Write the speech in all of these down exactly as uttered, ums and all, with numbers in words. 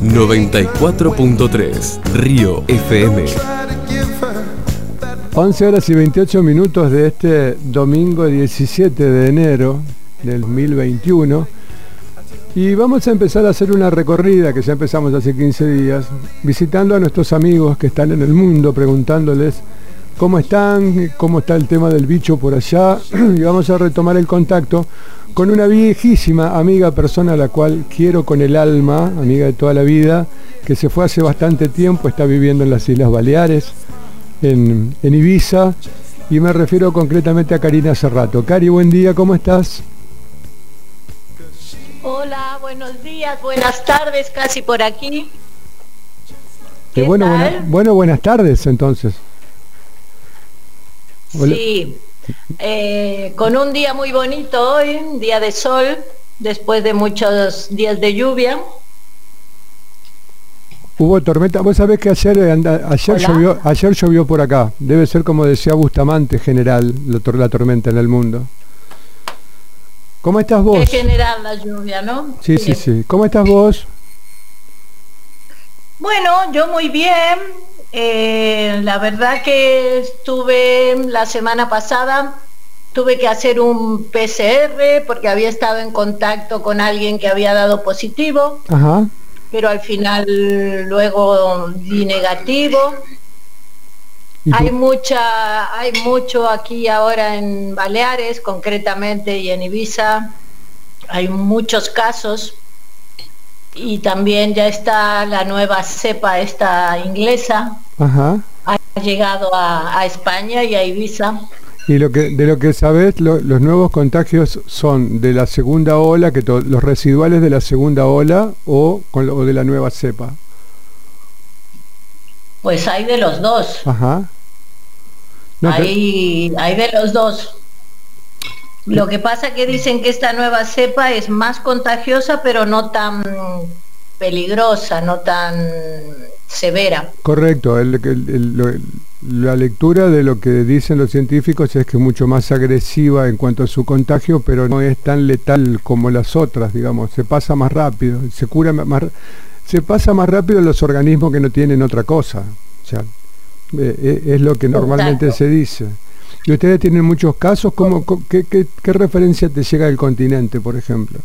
noventa y cuatro punto tres Río F M. once horas y veintiocho minutos de este domingo diecisiete de enero del dos mil veintiuno. Y vamos a empezar a hacer una recorrida que ya empezamos hace quince días, visitando a nuestros amigos que están en el mundo, preguntándoles cómo están, cómo está el tema del bicho por allá, y vamos a retomar el contacto con una viejísima amiga, persona a la cual quiero con el alma, amiga de toda la vida, que se fue hace bastante tiempo, está viviendo en las Islas Baleares, en, en Ibiza, y me refiero concretamente a Karina Cerrato. Cari, buen día, ¿cómo estás? Hola, buenos días, buenas tardes, casi por aquí. ¿Qué bueno, buena, bueno, buenas tardes entonces. Hola. Sí, eh, con un día muy bonito hoy, un día de sol, después de muchos días de lluvia. Hubo tormenta, vos sabés que ayer, ayer, llovió, ayer llovió por acá, debe ser como decía Bustamante, general, la tormenta en el mundo. ¿Cómo estás vos? Es general la lluvia, ¿no? Sí, sí, sí, sí. ¿Cómo estás vos? Bueno, yo muy bien. Eh, la verdad que estuve la semana pasada, tuve que hacer un P C R porque había estado en contacto con alguien que había dado positivo. Ajá. Pero al final luego di negativo. Hay mucha, hay mucho aquí ahora en Baleares, concretamente, y en Ibiza. Hay muchos casos. Y también ya está la nueva cepa esta inglesa. Ajá. Ha llegado a, a España y a Ibiza. Y lo que, de lo que sabes, lo, los nuevos contagios son de la segunda ola, que to, los residuales de la segunda ola o, con, o de la nueva cepa. Pues hay de los dos. Ajá. No, hay, hay de los dos. Lo que pasa que dicen que esta nueva cepa es más contagiosa, pero no tan peligrosa, no tan severa. Correcto. El, el, el, el, la lectura de lo que dicen los científicos es que es mucho más agresiva en cuanto a su contagio, pero no es tan letal como las otras, digamos. Se pasa más rápido, se cura más, se pasa más rápido en los organismos que no tienen otra cosa. O sea, eh, es lo que normalmente Exacto. se dice. Y ustedes tienen muchos casos. ¿Cómo, qué, qué, ¿Qué referencia te llega del continente, por ejemplo?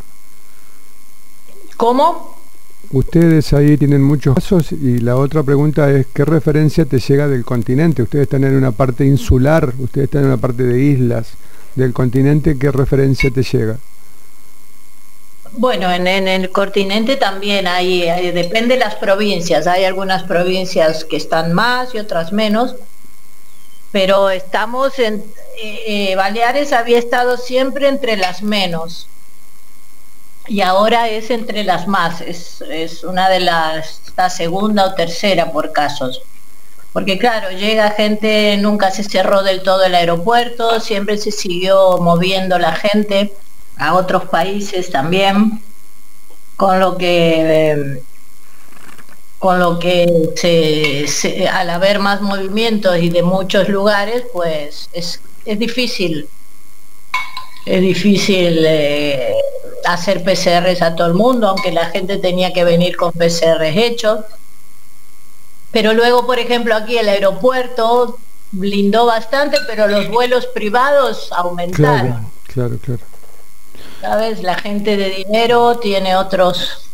¿Cómo? Ustedes ahí tienen muchos casos, y la otra pregunta es ¿qué referencia te llega del continente? Ustedes están en una parte insular, ustedes están en una parte de islas del continente, ¿qué referencia te llega? Bueno, en, en el continente también hay, hay, depende de las provincias, hay algunas provincias que están más y otras menos, pero estamos en, eh, Baleares había estado siempre entre las menos. Y ahora es entre las más, es, es una de las, la segunda o tercera por casos. Porque claro, llega gente, nunca se cerró del todo el aeropuerto, siempre se siguió moviendo la gente a otros países también, con lo que, eh, con lo que se, se, al haber más movimientos y de muchos lugares, pues es, es difícil. Es difícil eh, hacer P C Rs a todo el mundo, aunque la gente tenía que venir con P C Rs hechos. Pero luego, por ejemplo, aquí el aeropuerto blindó bastante, pero los vuelos privados aumentaron. Claro, claro, claro. ¿Sabes? La gente de dinero tiene otros,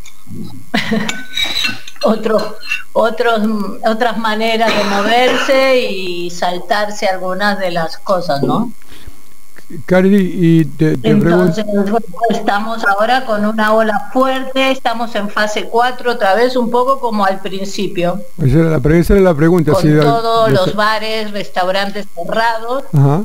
otros, otros, otras maneras de moverse y saltarse algunas de las cosas, ¿no? Cari, y te, te entonces pregunto... estamos ahora con una ola fuerte, estamos en fase cuatro otra vez, un poco como al principio. Esa era la, esa era la pregunta. Con si todos la, los esa... bares, restaurantes cerrados. Ajá.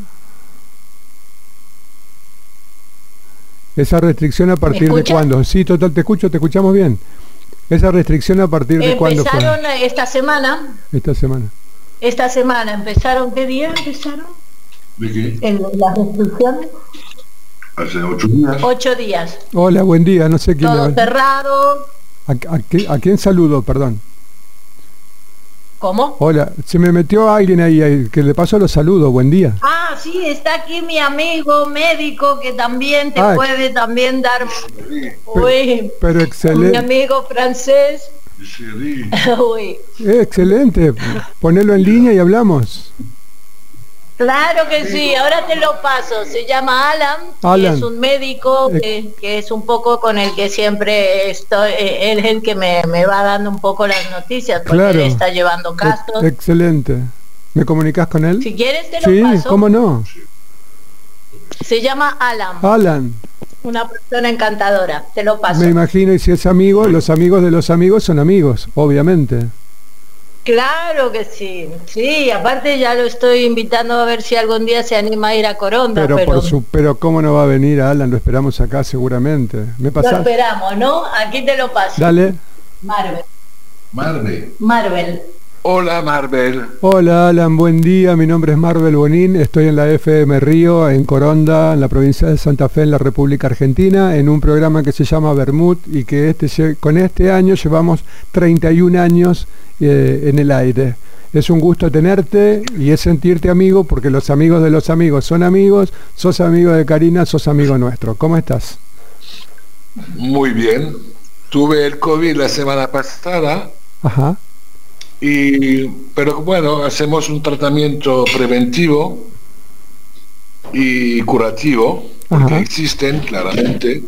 Esa restricción a partir de cuándo? Sí, total, te escucho, te escuchamos bien. Esa restricción a partir de cuándo fue. Empezaron esta semana. Esta semana. Esta semana empezaron, ¿qué día empezaron? ¿De qué? En las restricciones. Hace ocho días. Ocho días. Hola, buen día, no sé quién. Todo le... cerrado. ¿A, a, ¿A quién saludo, perdón? ¿Cómo? Hola, se me metió alguien ahí, ahí que le paso los saludos, buen día. Ah, sí, está aquí mi amigo médico que también te ah, puede también dar... Pero, Uy, pero excelente. Mi amigo francés. Sí, sí. Uy, Eh, excelente, ponelo en línea y hablamos. claro que sí, ahora te lo paso. Se llama Alan, Alan. y es un médico Eh. que, que es un poco con el que siempre estoy, eh, él es el que me, me va dando un poco las noticias, porque Claro. él está llevando casos. Ex- excelente. ¿Me comunicas con él? Si quieres te lo Sí, paso. cómo no. Se llama Alan, Alan, una persona encantadora. Te lo paso. me imagino, y si es amigo, los amigos de los amigos son amigos, obviamente. Claro que sí, sí, aparte ya lo estoy invitando a ver si algún día se anima a ir a Coronda, Pero, pero, por su, pero cómo no va a venir Alan, lo esperamos acá seguramente. ¿Me lo pasás? esperamos, ¿no? Aquí te lo paso. Dale. Marvel. Marvel. Marvel. Hola Marvel. Hola Alan, buen día, mi nombre es Marvel Bonín, estoy en la F M Río, en Coronda, en la provincia de Santa Fe, en la República Argentina, en un programa que se llama Bermud y que este, lle- con este año llevamos treinta y un años eh, en el aire. Es un gusto tenerte y es sentirte amigo porque los amigos de los amigos son amigos, sos amigo de Karina, sos amigo nuestro. ¿Cómo estás? Muy bien. Tuve el COVID la semana pasada, Ajá, y, pero bueno, hacemos un tratamiento preventivo y curativo, porque Ajá. existen claramente.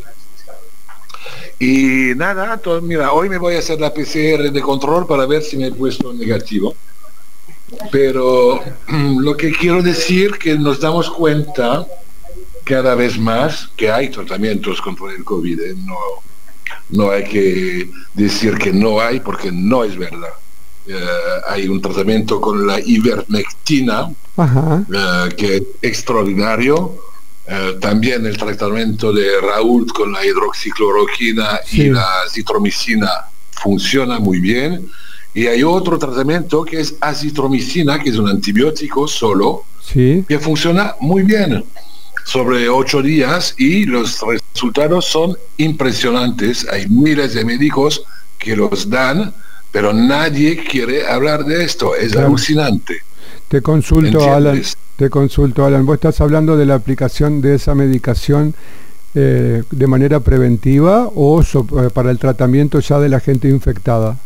Y nada, to- mira, hoy me voy a hacer la P C R de control para ver si me he puesto negativo. Pero lo que quiero decir que nos damos cuenta cada vez más que hay tratamientos contra el COVID. ¿eh? No, no hay que decir que no hay, porque no es verdad. Eh, hay un tratamiento con la ivermectina ajá, eh, que es extraordinario. Eh, también el tratamiento de Raúl con la hidroxicloroquina Sí. y la citromicina funciona muy bien. Y hay otro tratamiento que es azitromicina, que es un antibiótico solo, sí, que funciona muy bien sobre ocho días y los resultados son impresionantes. Hay miles de médicos que los dan, pero nadie quiere hablar de esto. Es Claro. alucinante. te consulto ¿Entiendes? Alan, te consulto Alan, vos estás hablando de la aplicación de esa medicación eh, de manera preventiva o so- eh, para el tratamiento ya de la gente infectada.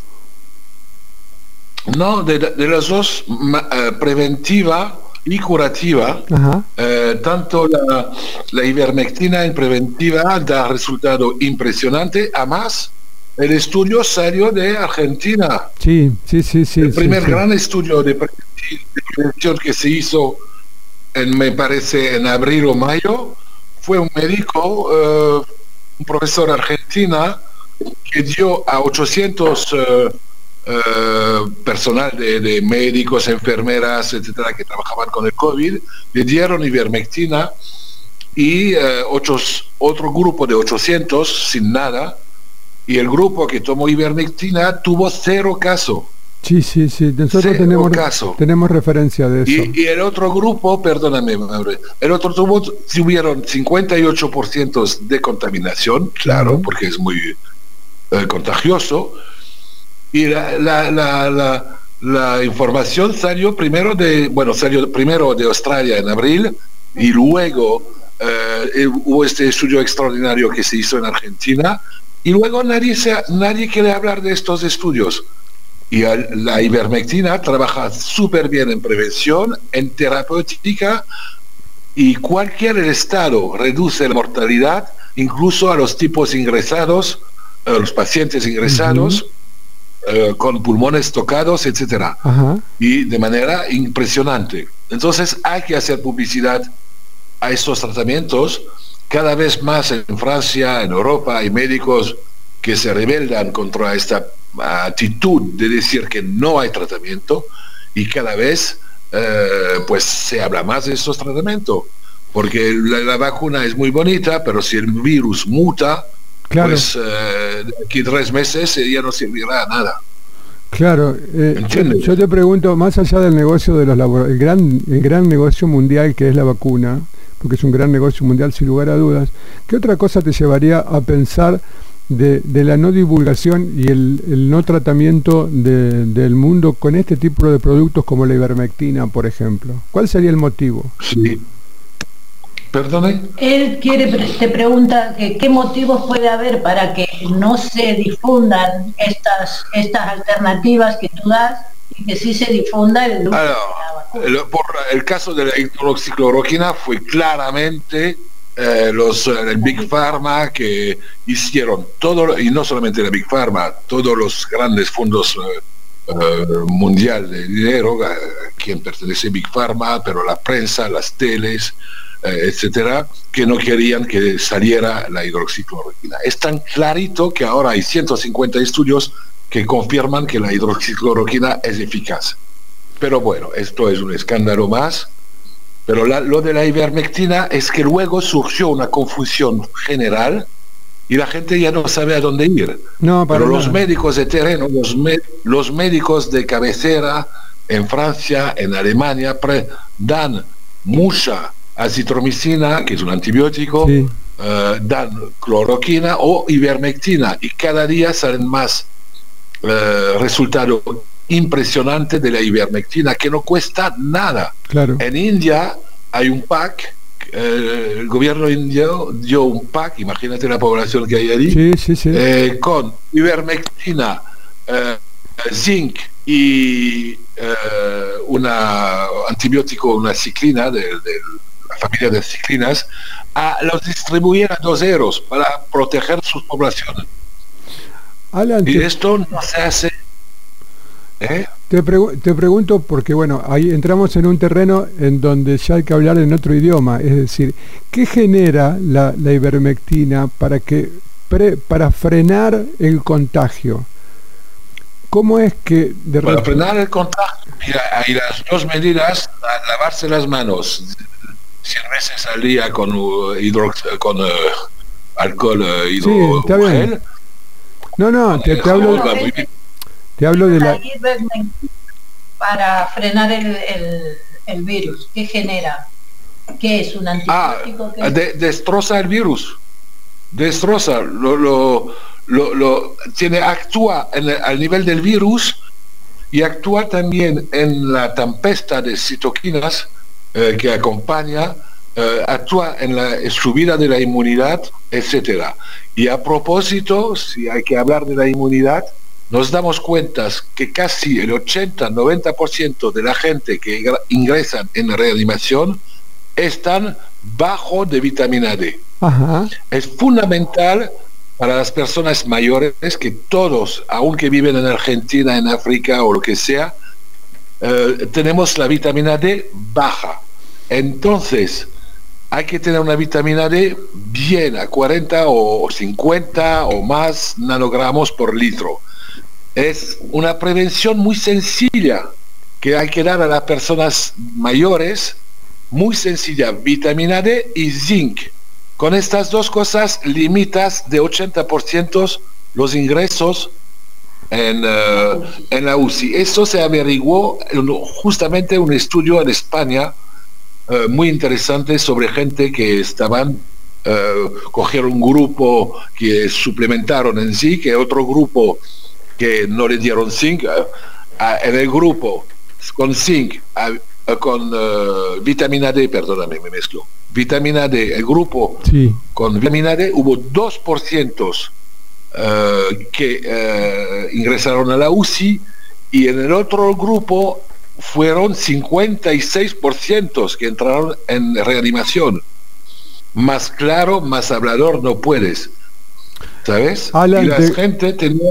No, de, de las dos, ma- eh, preventiva y curativa. Ajá, Eh, tanto la, la ivermectina en preventiva da resultado impresionante. Además, el estudio salió de Argentina. sí, sí, sí, sí. el sí, primer sí. gran estudio de, pre- de prevención que se hizo, en, me parece, en abril o mayo, fue un médico, eh, un profesor argentina, que dio a ochocientos eh, eh, personal de, de médicos, enfermeras, etcétera, que trabajaban con el COVID, le dieron ivermectina y eh, ochos- otro grupo de ochocientos sin nada, y el grupo que tomó ivermectina tuvo cero caso. Sí, sí, sí. Nosotros Cero tenemos, caso. tenemos referencia de eso. Y, y el otro grupo, perdóname, madre, el otro tuvo, tuvieron cincuenta y ocho por ciento de contaminación, claro, Ujú. porque es muy eh, contagioso. Y la, la, la, la, la información salió primero de, bueno, salió primero de Australia en abril, y luego eh, hubo este estudio extraordinario que se hizo en Argentina, y luego nadie, se, nadie quiere hablar de estos estudios. Y al- la ivermectina trabaja súper bien en prevención, en terapéutica, y cualquier estado reduce la mortalidad, incluso a los tipos ingresados, a los pacientes ingresados, eh, con pulmones tocados, etcétera, Ajá, y de manera impresionante. Entonces hay que hacer publicidad a estos tratamientos. Cada vez más en Francia, en Europa, hay médicos que se rebeldan contra esta actitud de decir que no hay tratamiento, y cada vez eh, pues se habla más de estos tratamientos, porque la, la vacuna es muy bonita, pero si el virus muta, claro, pues eh, de aquí tres meses eh, ya no servirá a nada. claro. Eh, yo, ¿Entiendes? yo te pregunto, más allá del negocio de los labora- el gran, el gran negocio mundial que es la vacuna, porque es un gran negocio mundial sin lugar a dudas, ¿qué otra cosa te llevaría a pensar de, de la no divulgación y el, el no tratamiento de- del mundo con este tipo de productos como la ivermectina, por ejemplo? ¿Cuál sería el motivo? Sí. Perdone. Él quiere, te pregunta que qué motivos puede haber para que no se difundan estas estas alternativas que tú das y que sí se difunda el uso Alors, de la vacuna. el, por el caso de la hidroxicloroquina fue claramente eh, los el Big Pharma que hicieron todo, y no solamente la Big Pharma, todos los grandes fondos eh, eh, mundial de dinero, a quien pertenece Big Pharma, pero la prensa, las teles, eh, etcétera, que no querían que saliera la hidroxicloroquina. Es tan clarito que ahora hay ciento cincuenta estudios que confirman que la hidroxicloroquina es eficaz. Pero bueno, esto es un escándalo más. Pero la, lo de la ivermectina es que luego surgió una confusión general y la gente ya no sabe a dónde ir. No, para Pero los nada. médicos de terreno, los, me, los médicos de cabecera en Francia, en Alemania, pre, dan mucha acitromicina, que es un antibiótico, Sí. eh, dan cloroquina o ivermectina, y cada día salen más eh, resultados impresionantes de la ivermectina, que no cuesta nada. Claro. En India hay un pack, eh, el gobierno indio dio un pack, imagínate la población que hay allí, Sí, sí, sí. eh, con ivermectina, eh, zinc y eh, una antibiótico, una ciclina de, de la familia de ciclinas, a los distribuir a dos euros para proteger sus poblaciones. Alan, Y te, esto no se hace. ¿eh? te pregu- te pregunto porque, bueno, ahí entramos en un terreno en donde ya hay que hablar en otro idioma. Es decir, ¿qué genera la, la ivermectina para, que, pre- para frenar el contagio? ¿Cómo es que de Para rep- frenar el contagio, mira, hay las dos medidas: la- lavarse las manos cien veces al día con uh, hidrox con uh, alcohol uh, Sí, está bien. hidrogel. No, no, te, te hablo, Va muy bien. te hablo de la... ivermectina para frenar el, el, el virus. ¿Qué genera? ¿Qué es un Ah, antibiótico? ¿Qué es? de- destroza el virus, destroza, lo, lo, lo, lo- tiene, actúa en el- al nivel del virus y actúa también en la tempesta de citoquinas eh, que acompaña, eh, actúa en la subida de la inmunidad, etcétera. Y a propósito, si hay que hablar de la inmunidad, nos damos cuenta que casi el ochenta noventa por ciento de la gente que ingra- ingresan en reanimación están bajo de vitamina D. Ajá, Es fundamental para las personas mayores que todos, aunque viven en Argentina, en África o lo que sea, eh, tenemos la vitamina D baja. Entonces, hay que tener una vitamina D bien a cuarenta o cincuenta o más nanogramos por litro. Es una prevención muy sencilla que hay que dar a las personas mayores, muy sencilla: vitamina D y zinc. Con estas dos cosas limitas de ochenta por ciento los ingresos en, uh, en la U C I. Eso se averiguó en justamente un estudio en España uh, muy interesante sobre gente que estaban, uh, cogieron un grupo que suplementaron en zinc y otro grupo que no le dieron zinc. Uh, uh, en el grupo con zinc, uh, uh, con uh, vitamina D, perdóname, me mezclo. Vitamina D, el grupo sí. con vitamina D, hubo dos por ciento uh, que uh, ingresaron a la U C I, y en el otro grupo fueron cincuenta y seis por ciento que entraron en reanimación. Más claro, más hablador no puedes, ¿sabes? Alan, y la te- gente tenía...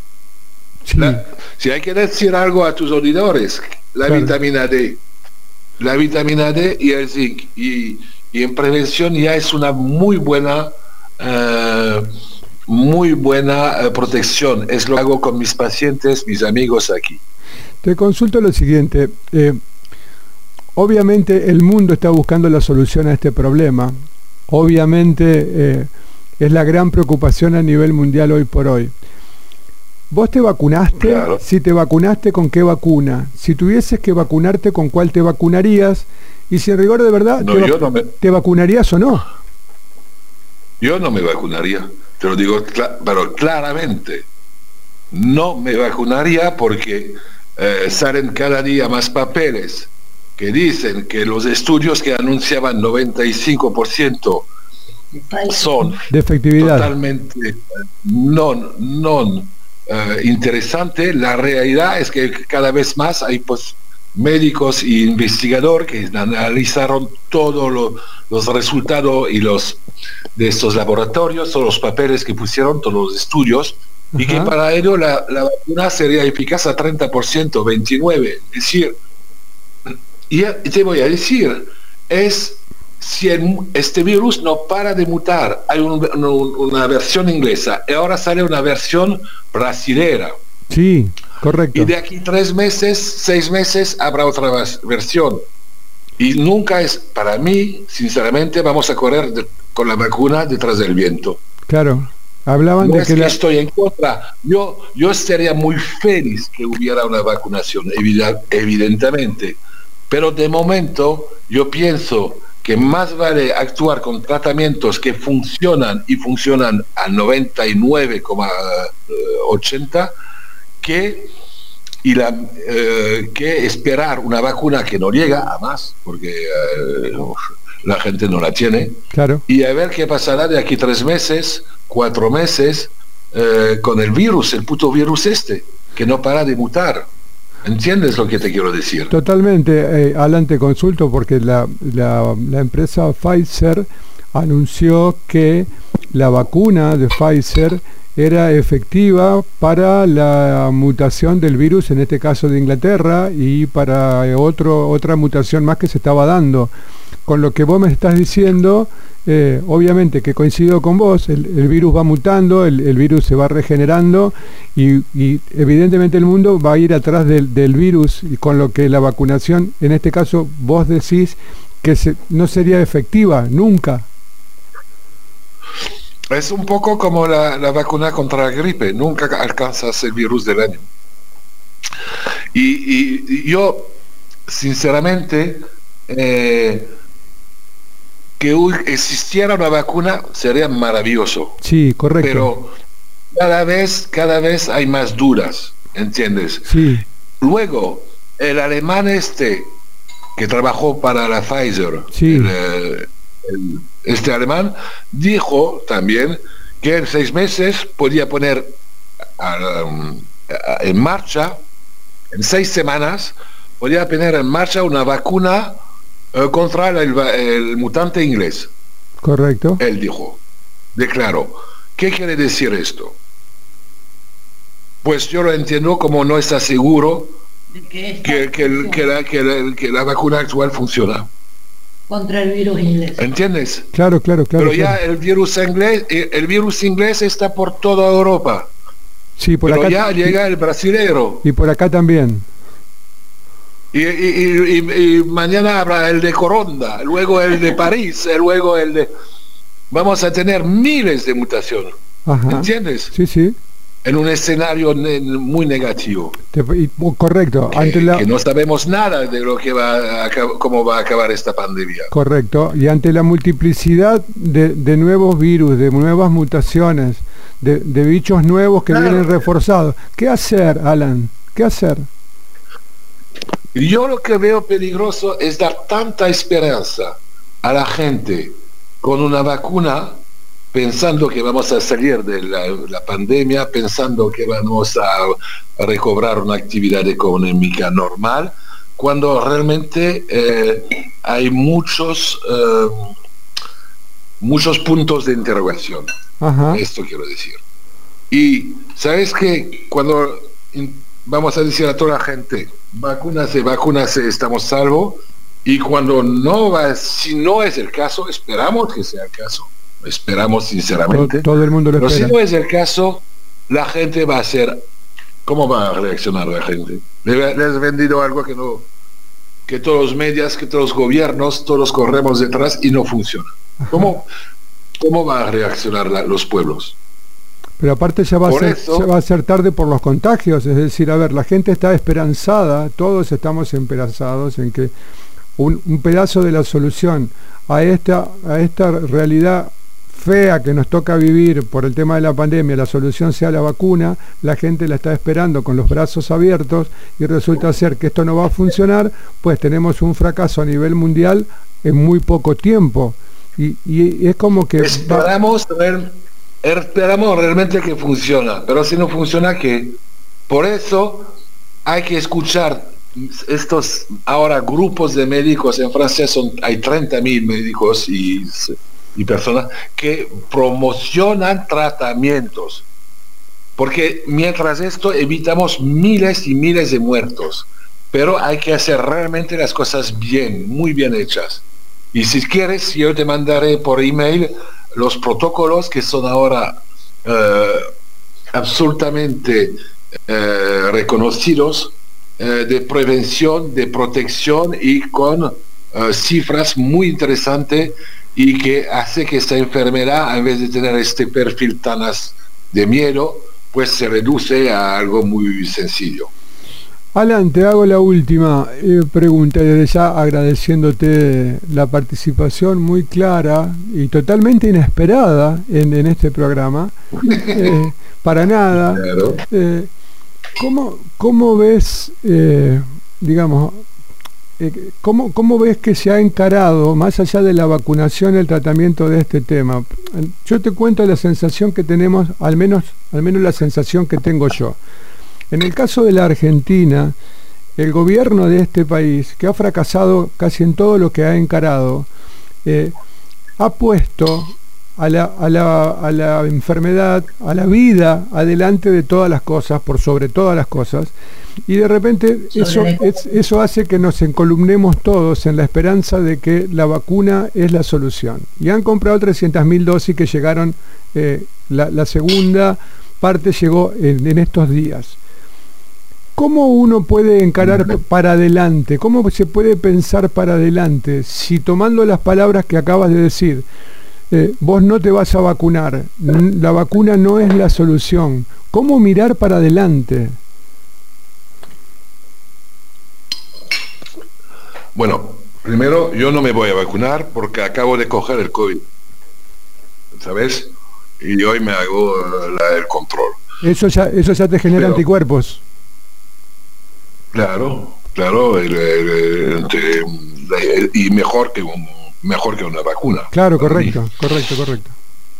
Sí. La- si hay que decir algo a tus auditores, la Claro. vitamina D, la vitamina D y el zinc, y, y en prevención ya es una muy buena, eh, muy buena eh, protección. Es lo que hago con mis pacientes, mis amigos aquí. Te consulto lo siguiente. eh, obviamente el mundo está buscando la solución a este problema. Obviamente eh, es la gran preocupación a nivel mundial hoy por hoy. ¿Vos te vacunaste? Claro. Si te vacunaste, ¿con qué vacuna? Si tuvieses que vacunarte, ¿con cuál te vacunarías? Y si en rigor de verdad, No, te, va- yo no me- ¿te vacunarías o no? Yo no me vacunaría, te lo digo cla- pero claramente. No me vacunaría porque eh, salen cada día más papeles que dicen que los estudios que anunciaban noventa y cinco por ciento son de efectividad totalmente no, no eh, interesante. La realidad es que cada vez más hay pues médicos e investigadores que analizaron todos lo, los resultados y los de estos laboratorios, todos los papeles que pusieron, todos los estudios. Ajá. Y que para ello la, la vacuna sería eficaz a treinta por ciento, veintinueve por ciento. Es decir, y te voy a decir, es si el, este virus no para de mutar. Hay un, un, una versión inglesa y ahora sale una versión brasilera. Sí, correcto. Y de aquí tres meses, seis meses habrá otra versión. Y nunca es, para mí, sinceramente, vamos a correr de, con la vacuna detrás del viento. Claro. Hablaban no de es que, que la... estoy en contra. Yo, yo estaría muy feliz que hubiera una vacunación, evidentemente. Pero de momento yo pienso que más vale actuar con tratamientos que funcionan y funcionan al noventa y nueve coma ochenta que, y la, eh, que esperar una vacuna que no llega a más, porque eh, la gente no la tiene. Claro. Y a ver qué pasará de aquí tres meses, cuatro meses, eh, con el virus, el puto virus este, que no para de mutar. ¿Entiendes lo que te quiero decir? Totalmente, eh, Alan, te consulto porque la, la, la empresa Pfizer anunció que la vacuna de Pfizer era efectiva para la mutación del virus, en este caso de Inglaterra, y para otro, otra mutación más que se estaba dando. Con lo que vos me estás diciendo, eh, obviamente que coincido con vos, el, el virus va mutando, el, el virus se va regenerando y, y evidentemente el mundo va a ir atrás del, del virus, y con lo que la vacunación, en este caso vos decís que se, no sería efectiva nunca. Es un poco como la, la vacuna contra la gripe, nunca alcanzas el virus del año. Y, y, y yo, sinceramente, eh, que existiera una vacuna sería maravilloso. Sí, correcto. Pero cada vez, cada vez hay más dudas, ¿entiendes? Sí. Luego, el alemán este que trabajó para la Pfizer, sí. el, el, este alemán, dijo también que en seis meses podía poner um, en marcha, en seis semanas, podía poner en marcha una vacuna uh, contra el, el mutante inglés. Correcto. Él dijo, declaró. ¿Qué quiere decir esto? Pues yo lo entiendo como no está seguro que, que, que, el, que, la, que, la, que la vacuna actual funciona. Contra el virus inglés. ¿Entiendes? Claro, claro, claro. Pero claro. ya el virus inglés, el virus inglés está por toda Europa. Sí, por pero acá ya llega el brasilero. Y por acá también. Y, y, y, y, y mañana habrá el de Coronda, luego el de París, luego el de... Vamos a tener miles de mutaciones. Ajá. ¿Entiendes? Sí, sí. En un escenario ne muy negativo. Te, y, correcto. Que, ante la... que no sabemos nada de lo que va a, cómo va a acabar esta pandemia. Correcto. Y ante la multiplicidad de, de nuevos virus, de nuevas mutaciones, de, de bichos nuevos que claro. vienen reforzados, ¿qué hacer, Alan? ¿Qué hacer? Yo lo que veo peligroso es dar tanta esperanza a la gente con una vacuna, pensando que vamos a salir de la, la pandemia, pensando que vamos a, a recobrar una actividad económica normal, cuando realmente eh, hay muchos eh, muchos puntos de interrogación. Ajá. Esto quiero decir. Y sabes que cuando vamos a decir a toda la gente, vacúnase, vacúnase, estamos salvos, y cuando no va, si no es el caso, esperamos que sea el caso. Esperamos sinceramente. Todo, todo el mundo lo Pero espera. si no es el caso, la gente va a ser... ¿Cómo va a reaccionar la gente? Le, le has vendido algo que no... que todos los medios, que todos los gobiernos, todos corremos detrás y no funciona. ¿Cómo, cómo va a reaccionar la, los pueblos? Pero aparte ya va, a ser, eso, ya va a ser tarde por los contagios. Es decir, a ver, la gente está esperanzada, todos estamos esperanzados en que un, un pedazo de la solución a esta, a esta realidad fea que nos toca vivir por el tema de la pandemia, la solución sea la vacuna, la gente la está esperando con los brazos abiertos y resulta ser que esto no va a funcionar, pues tenemos un fracaso a nivel mundial en muy poco tiempo. Y, y es como que... Esperamos, ver, esperamos realmente que funciona, pero si no funciona, que por eso hay que escuchar estos ahora grupos de médicos. En Francia son, hay treinta mil médicos y, y personas que promocionan tratamientos, porque mientras esto evitamos miles y miles de muertos, pero hay que hacer realmente las cosas bien, muy bien hechas. Y si quieres, yo te mandaré por email los protocolos que son ahora eh, absolutamente eh, reconocidos, eh, de prevención, de protección, y con eh, cifras muy interesantes, y que hace que esta enfermedad, en vez de tener este perfil tan as de miedo, pues se reduce a algo muy sencillo. Alan, te hago la última eh, pregunta, desde ya agradeciéndote la participación muy clara y totalmente inesperada en, en este programa. Eh, para nada. Claro. Eh, ¿cómo, ¿Cómo ves, eh, digamos, eh, cómo, cómo ves que se ha encarado, más allá de la vacunación, el tratamiento de este tema? Yo te cuento la sensación que tenemos, al menos, al menos la sensación que tengo yo. En el caso de la Argentina, el gobierno de este país, que ha fracasado casi en todo lo que ha encarado, eh, ha puesto a la, a, la, a la enfermedad, a la vida, adelante de todas las cosas, por sobre todas las cosas, y de repente eso, es, eso hace que nos encolumnemos todos en la esperanza de que la vacuna es la solución. Y han comprado trescientas mil dosis que llegaron, eh, la, la segunda parte llegó en, en estos días. ¿Cómo uno puede encarar para adelante? ¿Cómo se puede pensar para adelante? Si tomando las palabras que acabas de decir, eh, vos no te vas a vacunar, la vacuna no es la solución, ¿cómo mirar para adelante? Bueno, primero, yo no me voy a vacunar porque acabo de coger el COVID, ¿sabes? Y hoy me hago la, el control. Eso ya, eso ya te genera Pero, anticuerpos. Claro, claro, el, el, el, el, y mejor que un, mejor que una vacuna. Claro, correcto, mí. correcto, correcto.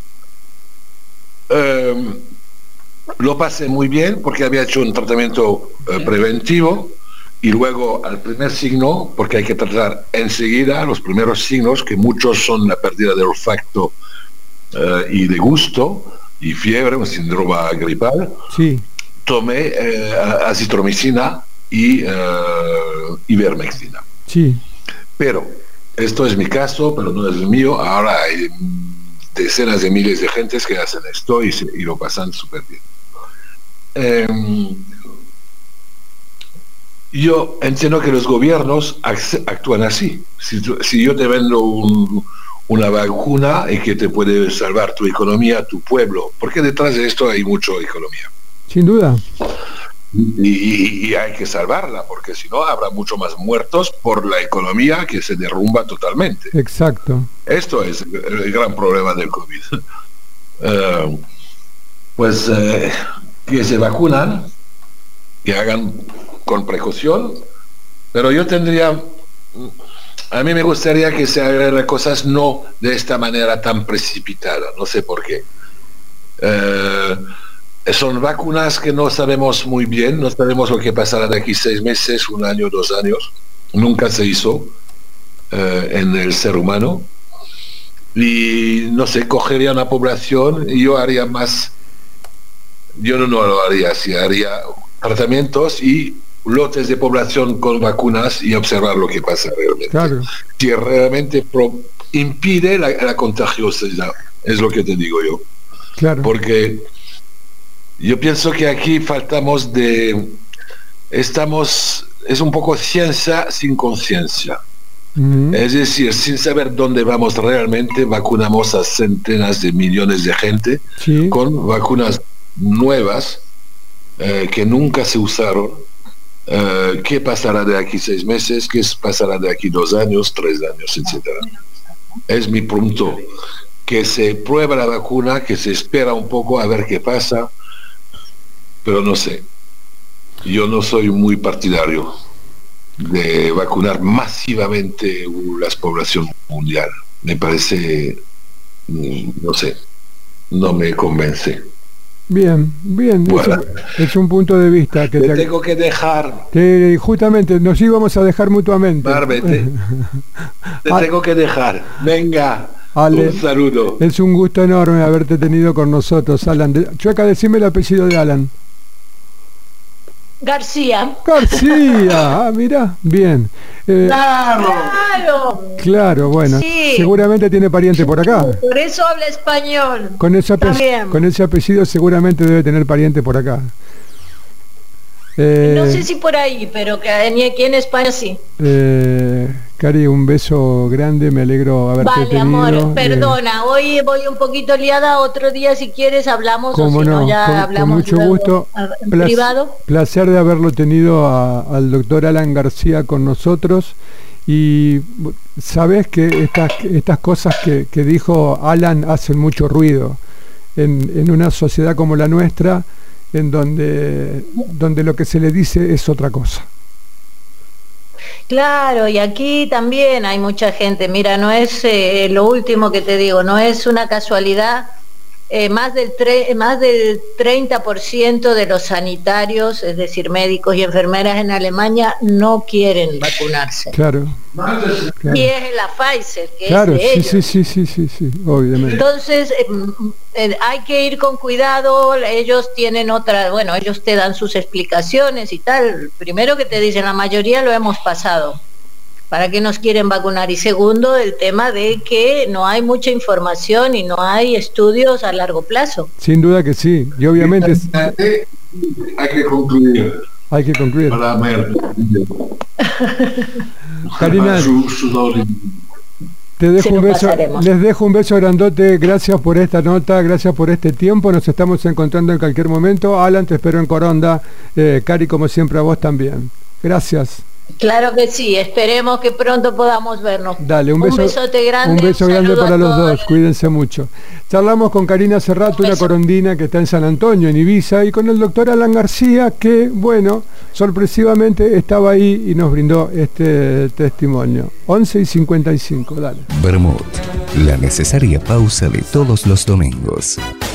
Eh, lo pasé muy bien porque había hecho un tratamiento eh, preventivo, y luego al primer signo, porque hay que tratar enseguida los primeros signos, que muchos son la pérdida del olfato eh, y de gusto, y fiebre, un síndrome gripal. Sí. Tomé eh, azitromicina y uh, ivermectina. Sí. Pero esto es mi caso, pero no es el mío. Ahora hay decenas de miles de gentes que hacen esto y, se, y lo pasan súper bien. Eh, yo entiendo que los gobiernos actúan así. Si, si yo te vendo un, una vacuna y que te puede salvar tu economía, tu pueblo, porque detrás de esto hay mucha economía. Sin duda. Y, y hay que salvarla, porque si no habrá mucho más muertos por la economía que se derrumba totalmente. Exacto. Esto es el, el gran problema del COVID. Uh, pues uh, que se vacunan, que hagan con precaución, pero yo tendría, a mí me gustaría que se hagan las cosas no de esta manera tan precipitada, no sé por qué. Uh, Son vacunas que no sabemos muy bien, no sabemos lo que pasará de aquí seis meses, un año, dos años. Nunca se hizo eh, en el ser humano. Y no sé, cogería una población y yo haría más, yo no, no lo haría así, haría tratamientos y lotes de población con vacunas y observar lo que pasa realmente. Claro. Que realmente pro, impide la, la contagiosidad, es lo que te digo yo. Claro. Porque yo pienso que aquí faltamos de, estamos, es un poco ciencia sin conciencia. Uh-huh. Es decir, sin saber dónde vamos realmente, vacunamos a centenas de millones de gente, sí, con vacunas nuevas eh, que nunca se usaron. Eh, ¿Qué pasará de aquí seis meses? ¿Qué pasará de aquí dos años, tres años, etcétera? Es mi punto. que se prueba la vacuna, que se espera un poco a ver qué pasa, pero no sé. Yo no soy muy partidario de vacunar masivamente la población mundial. Me parece, no sé, no me convence. Bien, bien, Bueno, es, es un punto de vista que te te, tengo que dejar, te- justamente nos íbamos a dejar mutuamente. Barbe, te, te Ah. tengo que dejar. Venga, Ale, un saludo. es un gusto enorme haberte tenido con nosotros, Alan. De- Chueca, decime el apellido de Alan. García. García, ah, mira, bien. Eh, Claro. claro, bueno, Sí. seguramente tiene pariente por acá. Por eso habla español. Con ese, ape- También. con ese apellido seguramente debe tener pariente por acá. Eh, No sé si por ahí, pero que ni aquí en España sí. eh, Cari, un beso grande, me alegro haberte Vale, tenido. amor, Eh, perdona, hoy voy un poquito liada, otro día si quieres hablamos o Cómo si no, no, ya con, con hablamos mucho luego, gusto. a- en Plac- privado. Placer de haberlo tenido a- al doctor Alan García con nosotros. Y bu- sabes que estas, estas cosas que, que dijo Alan hacen mucho ruido en, en una sociedad como la nuestra, en donde, donde lo que se le dice es otra cosa. Claro, y aquí también hay mucha gente. Mira, no es eh, lo último que te digo, no es una casualidad. Eh, más del tre- más del treinta por ciento de los sanitarios, es decir, médicos y enfermeras en Alemania, no quieren vacunarse. Claro, claro, Y es la Pfizer, que claro, es de sí, ellos. sí, sí, sí, sí, sí, obviamente. Entonces, eh, mm, eh, hay que ir con cuidado, ellos tienen otra, bueno, ellos te dan sus explicaciones y tal. Primero que te dicen, la mayoría lo hemos pasado. ¿Para qué nos quieren vacunar? Y segundo, el tema de que no hay mucha información y no hay estudios a largo plazo. Sin duda que sí, y obviamente es- Hay que concluir hay que concluir. para ver. Karina, Su- su- te dejo Se un lo beso, pasaremos. les dejo un beso grandote, gracias por esta nota, gracias por este tiempo, nos estamos encontrando en cualquier momento. Alan, te espero en Coronda, eh, Cari, como siempre, a vos también. Gracias. Claro que sí, esperemos que pronto podamos vernos. Dale, un, beso, besote grande. un beso grande saludo para a los todos. dos, cuídense mucho. Charlamos con Karina Cerrato, Un una beso. corondina que está en San Antonio, en Ibiza, y con el doctor Alan García, que, bueno, sorpresivamente estaba ahí y nos brindó este testimonio. once y cincuenta y cinco, dale. Vermut, la necesaria pausa de todos los domingos.